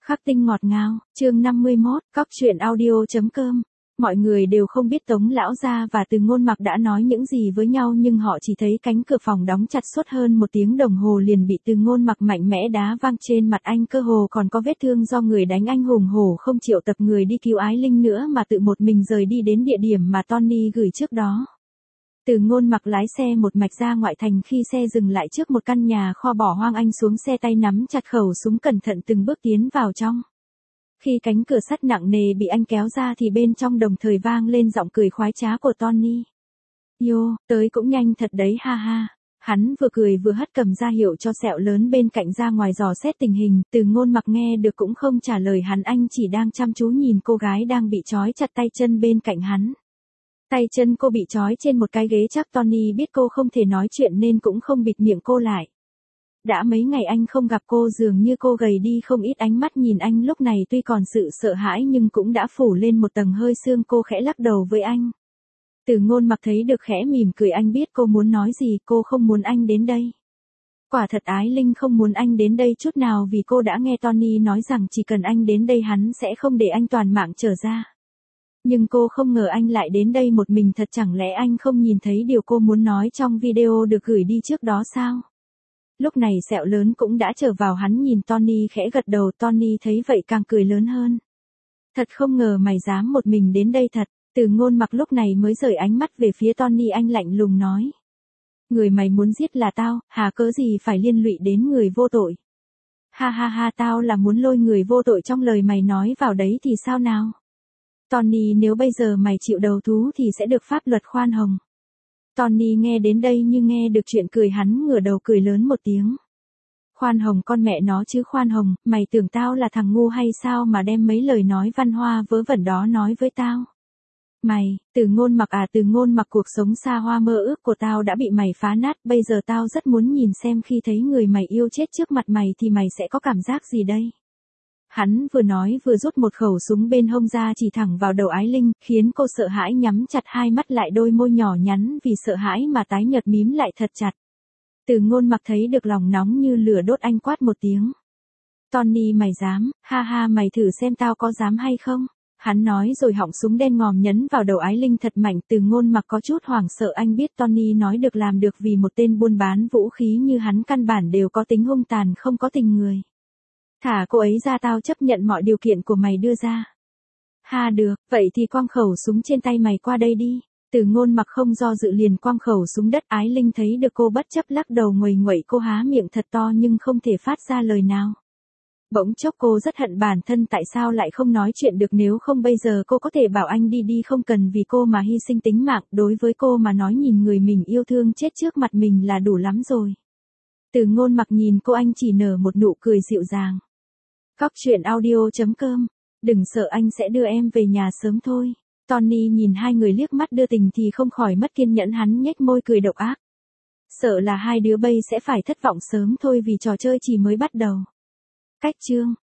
Khắc tinh ngọt ngào, chương 51, cóc truyện audio.com. Mọi người đều không biết Tống lão gia và Từ Ngôn Mặc đã nói những gì với nhau, nhưng họ chỉ thấy cánh cửa phòng đóng chặt suốt hơn 1 tiếng đồng hồ liền bị Từ Ngôn Mặc mạnh mẽ đá văng, trên mặt anh cơ hồ còn có vết thương do người đánh. Anh hùng hổ không triệu tập người đi cứu Ái Linh nữa mà tự một mình rời đi đến địa điểm mà Tony gửi trước đó. Từ Ngôn Mặc lái xe một mạch ra ngoại thành, khi xe dừng lại trước một căn nhà kho bỏ hoang anh xuống xe, tay nắm chặt khẩu súng, cẩn thận từng bước tiến vào trong. Khi cánh cửa sắt nặng nề bị anh kéo ra thì bên trong đồng thời vang lên giọng cười khoái trá của Tony. Yo, tới cũng nhanh thật đấy ha ha. Hắn vừa cười vừa hất cầm ra hiệu cho sẹo lớn bên cạnh ra ngoài dò xét tình hình. Từ Ngôn Mặc nghe được cũng không trả lời hắn, anh chỉ đang chăm chú nhìn cô gái đang bị trói chặt tay chân bên cạnh hắn. Tay chân cô bị trói trên một cái ghế, chắc Tony biết cô không thể nói chuyện nên cũng không bịt miệng cô lại. Đã mấy ngày anh không gặp cô, dường như cô gầy đi không ít. Ánh mắt nhìn anh lúc này tuy còn sự sợ hãi nhưng cũng đã phủ lên một tầng hơi sương. Cô khẽ lắc đầu với anh. Từ Ngôn Mặc thấy được khẽ mỉm cười, anh biết cô muốn nói gì. Cô không muốn anh đến đây. Quả thật Ái Linh không muốn anh đến đây chút nào, vì cô đã nghe Tony nói rằng chỉ cần anh đến đây hắn sẽ không để anh toàn mạng trở ra. Nhưng cô không ngờ anh lại đến đây một mình. Thật chẳng lẽ anh không nhìn thấy điều cô muốn nói trong video được gửi đi trước đó sao? Lúc này sẹo lớn cũng đã trở vào, hắn nhìn Tony khẽ gật đầu. Tony thấy vậy càng cười lớn hơn. Thật không ngờ mày dám một mình đến đây thật. Từ Ngôn Mặc lúc này mới rời ánh mắt về phía Tony, anh lạnh lùng nói. Người mày muốn giết là tao, hà cớ gì phải liên lụy đến người vô tội. Ha ha ha, tao là muốn lôi người vô tội trong lời mày nói vào đấy thì sao nào? Tony, nếu bây giờ mày chịu đầu thú thì sẽ được pháp luật khoan hồng. Tony nghe đến đây như nghe được chuyện cười, hắn ngửa đầu cười lớn một tiếng. Khoan hồng con mẹ nó chứ khoan hồng, mày tưởng tao là thằng ngu hay sao mà đem mấy lời nói văn hoa vớ vẩn đó nói với tao. Mày, Từ Ngôn Mặc à, Từ Ngôn Mặc, cuộc sống xa hoa mơ ước của tao đã bị mày phá nát. Bây giờ tao rất muốn nhìn xem khi thấy người mày yêu chết trước mặt mày thì mày sẽ có cảm giác gì đây. Hắn vừa nói vừa rút một khẩu súng bên hông ra chỉ thẳng vào đầu Ái Linh, khiến cô sợ hãi nhắm chặt hai mắt lại, đôi môi nhỏ nhắn vì sợ hãi mà tái nhợt mím lại thật chặt. Từ Ngôn Mặc thấy được lòng nóng như lửa đốt, anh quát một tiếng. Tony, mày dám, ha ha, mày thử xem tao có dám hay không. Hắn nói rồi họng súng đen ngòm nhấn vào đầu Ái Linh thật mạnh. Từ Ngôn Mặc có chút hoảng sợ, anh biết Tony nói được làm được, vì một tên buôn bán vũ khí như hắn căn bản đều có tính hung tàn, không có tình người. Thả cô ấy ra, tao chấp nhận mọi điều kiện của mày đưa ra. Ha được, vậy thì quăng khẩu súng trên tay mày qua đây đi. Từ Ngôn Mặc không do dự liền quăng khẩu súng đất. Ái Linh thấy được cô bất chấp lắc đầu nguầy nguậy, cô há miệng thật to nhưng không thể phát ra lời nào. Bỗng chốc cô rất hận bản thân tại sao lại không nói chuyện được, nếu không bây giờ cô có thể bảo anh đi đi, không cần vì cô mà hy sinh tính mạng. Đối với cô mà nói, nhìn người mình yêu thương chết trước mặt mình là đủ lắm rồi. Từ Ngôn Mặc nhìn cô, anh chỉ nở một nụ cười dịu dàng. Cóc truyện audio.com. Đừng sợ, anh sẽ đưa em về nhà sớm thôi. Tony nhìn hai người liếc mắt đưa tình thì không khỏi mất kiên nhẫn, hắn nhếch môi cười độc ác. Sợ là hai đứa bây sẽ phải thất vọng sớm thôi, vì trò chơi chỉ mới bắt đầu. Cách chương